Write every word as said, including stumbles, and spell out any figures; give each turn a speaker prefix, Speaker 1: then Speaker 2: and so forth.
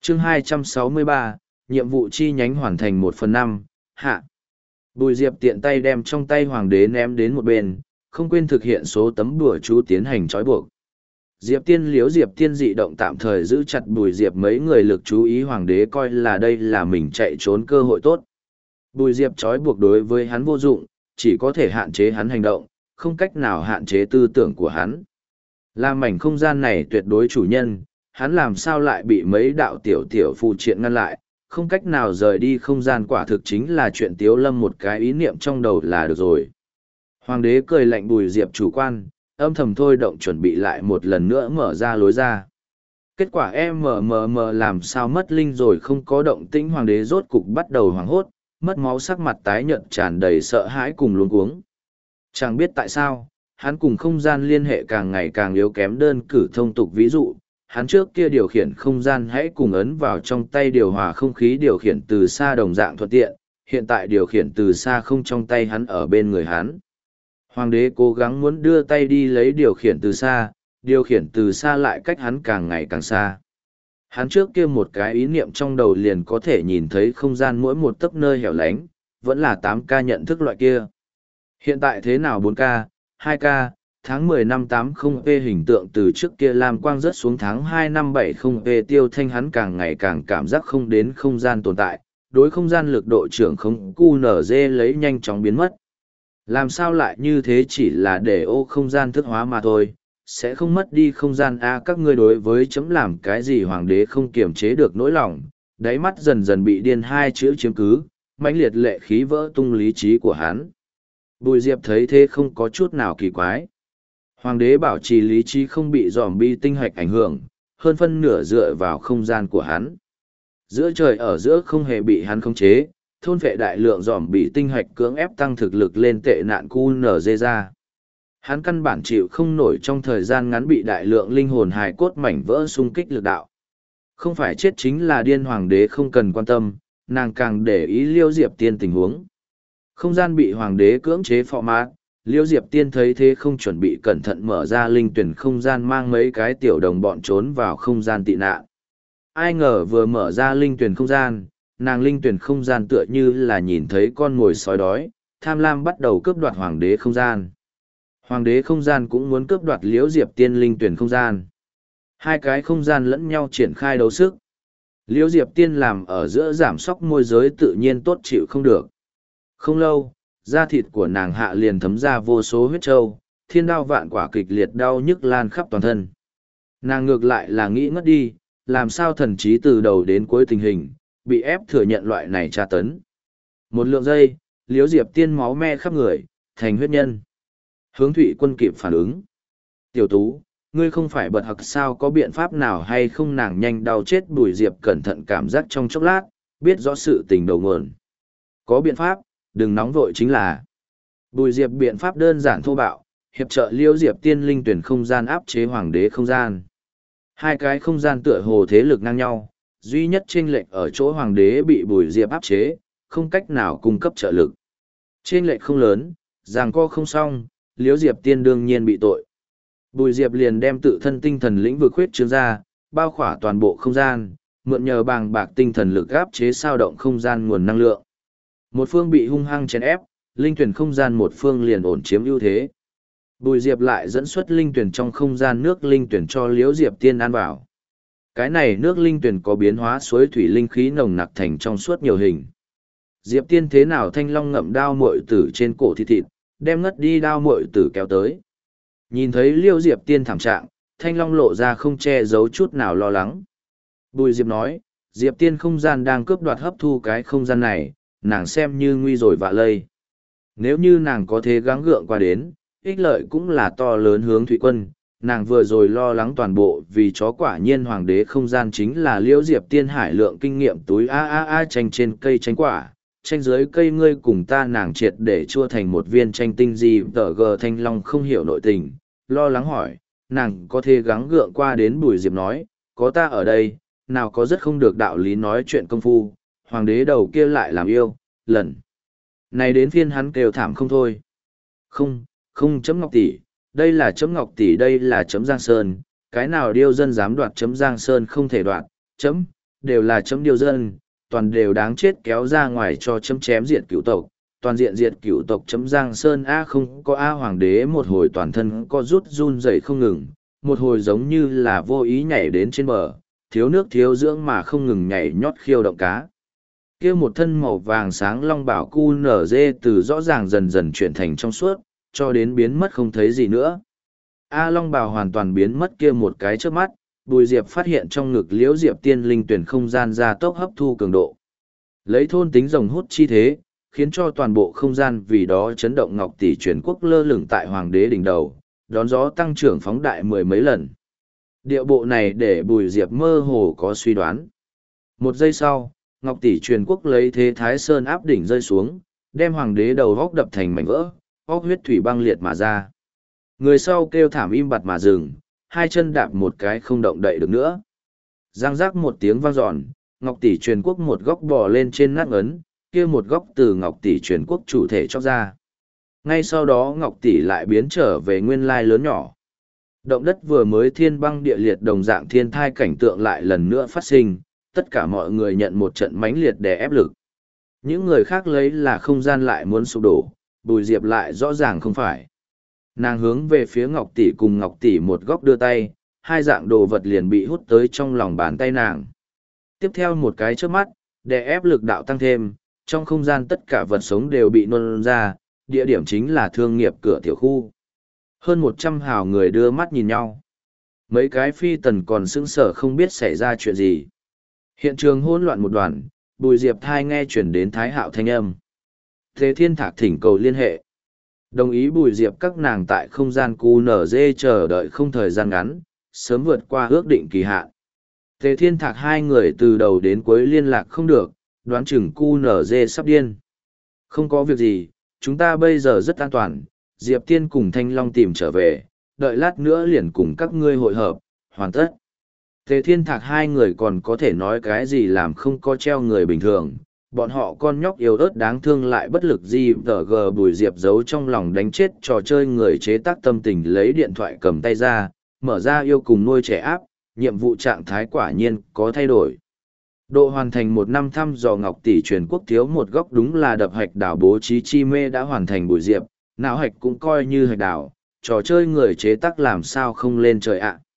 Speaker 1: chương hai trăm sáu mươi ba, nhiệm vụ chi nhánh hoàn thành một phần năm, hạ. Bùi Diệp tiện tay đem trong tay hoàng đế ném đến một bên, không quên thực hiện số tấm đùa chú tiến hành trói buộc. Diệp Tiên liếu Diệp Tiên dị động tạm thời giữ chặt Bùi Diệp mấy người lực chú ý hoàng đế coi là đây là mình chạy trốn cơ hội tốt. Bùi Diệp trói buộc đối với hắn vô dụng, chỉ có thể hạn chế hắn hành động, không cách nào hạn chế tư tưởng của hắn. Làm mảnh không gian này tuyệt đối chủ nhân, hắn làm sao lại bị mấy đạo tiểu tiểu phụ triện ngăn lại, không cách nào rời đi không gian quả thực chính là chuyện Tiếu Lâm một cái ý niệm trong đầu là được rồi. Hoàng đế cười lạnh Bùi Diệp chủ quan, âm thầm thôi động chuẩn bị lại một lần nữa mở ra lối ra. Kết quả em mờ mờ mờ làm sao mất linh rồi không có động tĩnh hoàng đế rốt cục bắt đầu hoảng hốt, mất máu sắc mặt tái nhợt tràn đầy sợ hãi cùng luống cuống. Chẳng biết tại sao, hắn cùng không gian liên hệ càng ngày càng yếu kém đơn cử thông tục ví dụ, hắn trước kia điều khiển không gian hãy cùng ấn vào trong tay điều hòa không khí điều khiển từ xa đồng dạng thuận tiện, hiện tại điều khiển từ xa không trong tay hắn ở bên người hắn. Hoàng đế cố gắng muốn đưa tay đi lấy điều khiển từ xa, điều khiển từ xa lại cách hắn càng ngày càng xa. Hắn trước kia một cái ý niệm trong đầu liền có thể nhìn thấy không gian mỗi một tấc nơi hẻo lánh, vẫn là tám K nhận thức loại kia. Hiện tại thế nào bốn K, hai K, tháng mười năm tám mươi p hình tượng từ trước kia làm quang rớt xuống tháng hai năm bảy mươi p tiêu thanh hắn càng ngày càng cảm giác không đến không gian tồn tại, đối không gian lực độ trưởng không cu nở dê lấy nhanh chóng biến mất. Làm sao lại như thế chỉ là để ô không gian thức hóa mà thôi, sẽ không mất đi không gian a các ngươi đối với chấm làm cái gì hoàng đế không kiềm chế được nỗi lòng, đáy mắt dần dần bị điên hai chữ chiếm cứ, mãnh liệt lệ khí vỡ tung lý trí của hắn. Bùi Diệp thấy thế không có chút nào kỳ quái. Hoàng đế bảo trì lý trí không bị dòm bi tinh hạch ảnh hưởng, hơn phân nửa dựa vào không gian của hắn. Giữa trời ở giữa không hề bị hắn khống chế, thôn vệ đại lượng dòm bị tinh hạch cưỡng ép tăng thực lực lên tệ nạn cu nở dê ra. Hắn căn bản chịu không nổi trong thời gian ngắn bị đại lượng linh hồn hài cốt mảnh vỡ xung kích lực đạo. Không phải chết chính là điên hoàng đế không cần quan tâm, nàng càng để ý Liêu Diệp Tiên tình huống. Không gian bị hoàng đế cưỡng chế phò mát, Liêu Diệp Tiên thấy thế không chuẩn bị cẩn thận mở ra linh tuyển không gian mang mấy cái tiểu đồng bọn trốn vào không gian tị nạn. Ai ngờ vừa mở ra linh tuyển không gian, nàng linh tuyển không gian tựa như là nhìn thấy con mồi sói đói, tham lam bắt đầu cướp đoạt hoàng đế không gian. Hoàng đế không gian cũng muốn cướp đoạt Liễu Diệp Tiên linh tuyển không gian. Hai cái không gian lẫn nhau triển khai đấu sức. Liễu Diệp Tiên làm ở giữa giảm sóc môi giới tự nhiên tốt chịu không được. Không lâu, da thịt của nàng hạ liền thấm ra vô số huyết trâu, thiên đao vạn quả kịch liệt đau nhức lan khắp toàn thân. Nàng ngược lại là nghĩ ngất đi, làm sao thần trí từ đầu đến cuối tình hình, bị ép thừa nhận loại này tra tấn. Một lượng giây, Liễu Diệp Tiên máu me khắp người, thành huyết nhân. Hướng Thụy Quân kịp phản ứng. Tiểu Tú, ngươi không phải bật hặc sao có biện pháp nào hay không nàng nhanh đau chết Bùi Diệp cẩn thận cảm giác trong chốc lát, biết rõ sự tình đầu nguồn. Có biện pháp, đừng nóng vội chính là. Bùi Diệp biện pháp đơn giản thô bạo, hiệp trợ Liễu Diệp Tiên linh tuyển không gian áp chế hoàng đế không gian. Hai cái không gian tựa hồ thế lực ngang nhau, duy nhất chênh lệch ở chỗ hoàng đế bị Bùi Diệp áp chế, không cách nào cung cấp trợ lực. Chênh lệch không lớn, giằng co không xong, Liễu Diệp Tiên đương nhiên bị tội. Bùi Diệp liền đem tự thân tinh thần lĩnh vực khuyết trương ra, bao khỏa toàn bộ không gian, mượn nhờ bàng bạc tinh thần lực áp chế sao động không gian nguồn năng lượng. Một phương bị hung hăng chèn ép, linh tuyển không gian một phương liền ổn chiếm ưu thế. Bùi Diệp lại dẫn xuất linh tuyển trong không gian nước linh tuyển cho Liễu Diệp Tiên ăn vào. Cái này nước linh tuyển có biến hóa suối thủy linh khí nồng nặc thành trong suốt nhiều hình. Diệp Tiên thế nào thanh long ngậm đao muội tử trên cổ thịt thịt, đem ngất đi đao muội tử kéo tới. Nhìn thấy Liêu Diệp Tiên thảm trạng, thanh long lộ ra không che giấu chút nào lo lắng. Bùi Diệp nói, Diệp Tiên không gian đang cướp đoạt hấp thu cái không gian này, nàng xem như nguy rồi vạ lây. Nếu như nàng có thể gắng gượng qua đến, ích lợi cũng là to lớn hướng Thụy Quân. Nàng vừa rồi lo lắng toàn bộ vì chó quả nhiên hoàng đế không gian chính là Liễu Diệp Tiên hải lượng kinh nghiệm túi a a a tranh trên cây tránh quả, tranh dưới cây ngươi cùng ta nàng triệt để chua thành một viên tranh tinh gì tờ gờ thanh long không hiểu nội tình, lo lắng hỏi, nàng có thể gắng gượng qua đến. Bùi Diệp nói, có ta ở đây, nào có rất không được đạo lý nói chuyện công phu, hoàng đế đầu kia lại làm yêu, lần này đến phiên hắn kêu thảm không thôi. Không, không chấm ngọc tỷ, đây là chấm ngọc tỷ đây là chấm Giang Sơn, cái nào điêu dân dám đoạt chấm Giang Sơn không thể đoạt, chấm, đều là chấm điều dân, toàn đều đáng chết kéo ra ngoài cho chấm chém diệt cửu tộc, toàn diện diệt cửu tộc chấm Giang Sơn A không có A hoàng đế một hồi toàn thân có rút run rẩy không ngừng, một hồi giống như là vô ý nhảy đến trên bờ, thiếu nước thiếu dưỡng mà không ngừng nhảy nhót khiêu động cá. Kia một thân màu vàng sáng long bảo cu nở dê từ rõ ràng dần dần chuyển thành trong suốt, cho đến biến mất không thấy gì nữa. A long bào hoàn toàn biến mất kia một cái trước mắt, Bùi Diệp phát hiện trong ngực liễu diệp tiên linh tuyển không gian ra tốc hấp thu cường độ. Lấy thôn tính rồng hút chi thế, khiến cho toàn bộ không gian vì đó chấn động ngọc tỷ truyền quốc lơ lửng tại hoàng đế đỉnh đầu, đón gió tăng trưởng phóng đại mười mấy lần. Điệu bộ này để Bùi Diệp mơ hồ có suy đoán. Một giây sau, ngọc tỷ truyền quốc lấy thế thái sơn áp đỉnh rơi xuống, đem hoàng đế đầu góc đập thành mảnh vỡ, óc huyết thủy băng liệt mà ra. Người sau kêu thảm im bặt mà dừng, hai chân đạp một cái không động đậy được nữa. Giang giác một tiếng vang dọn, ngọc tỷ truyền quốc một góc bò lên trên nát ấn, kia một góc từ ngọc tỷ truyền quốc chủ thể chóc ra. Ngay sau đó ngọc tỷ lại biến trở về nguyên lai lớn nhỏ. Động đất vừa mới thiên băng địa liệt đồng dạng thiên thai cảnh tượng lại lần nữa phát sinh, tất cả mọi người nhận một trận mãnh liệt đè ép lực. Những người khác lấy là không gian lại muốn sụp đổ, Bùi Diệp lại rõ ràng không phải. Nàng hướng về phía ngọc tỷ cùng ngọc tỷ một góc đưa tay, hai dạng đồ vật liền bị hút tới trong lòng bàn tay nàng. Tiếp theo một cái trước mắt, đè ép lực đạo tăng thêm, trong không gian tất cả vật sống đều bị nôn ra, địa điểm chính là thương nghiệp cửa tiểu khu. Hơn một trăm hào người đưa mắt nhìn nhau. Mấy cái phi tần còn sững sờ không biết xảy ra chuyện gì. Hiện trường hỗn loạn một đoàn, Bùi Diệp thai nghe chuyển đến Thái Hạo thanh âm. Thế Thiên Thạc thỉnh cầu liên hệ. Đồng ý Bùi Diệp các nàng tại không gian cu nở dê chờ đợi không thời gian ngắn, sớm vượt qua ước định kỳ hạn. Thế Thiên Thạc hai người từ đầu đến cuối liên lạc không được, đoán chừng cu nở dê sắp điên. Không có việc gì, chúng ta bây giờ rất an toàn, Diệp Tiên cùng Thanh Long tìm trở về, đợi lát nữa liền cùng các ngươi hội hợp, hoàn tất. Tề Thiên Thạc hai người còn có thể nói cái gì làm không có treo người bình thường, bọn họ con nhóc yếu ớt đáng thương lại bất lực gì tờ gờ Bùi Diệp giấu trong lòng đánh chết trò chơi người chế tác tâm tình lấy điện thoại cầm tay ra, mở ra yêu cùng nuôi trẻ áp, nhiệm vụ trạng thái quả nhiên có thay đổi. Độ hoàn thành một năm thăm dò ngọc tỷ truyền quốc thiếu một góc đúng là đập hạch đảo bố trí chi mê đã hoàn thành Bùi Diệp, não hạch cũng coi như hạch đảo, trò chơi người chế tác làm sao không lên trời ạ.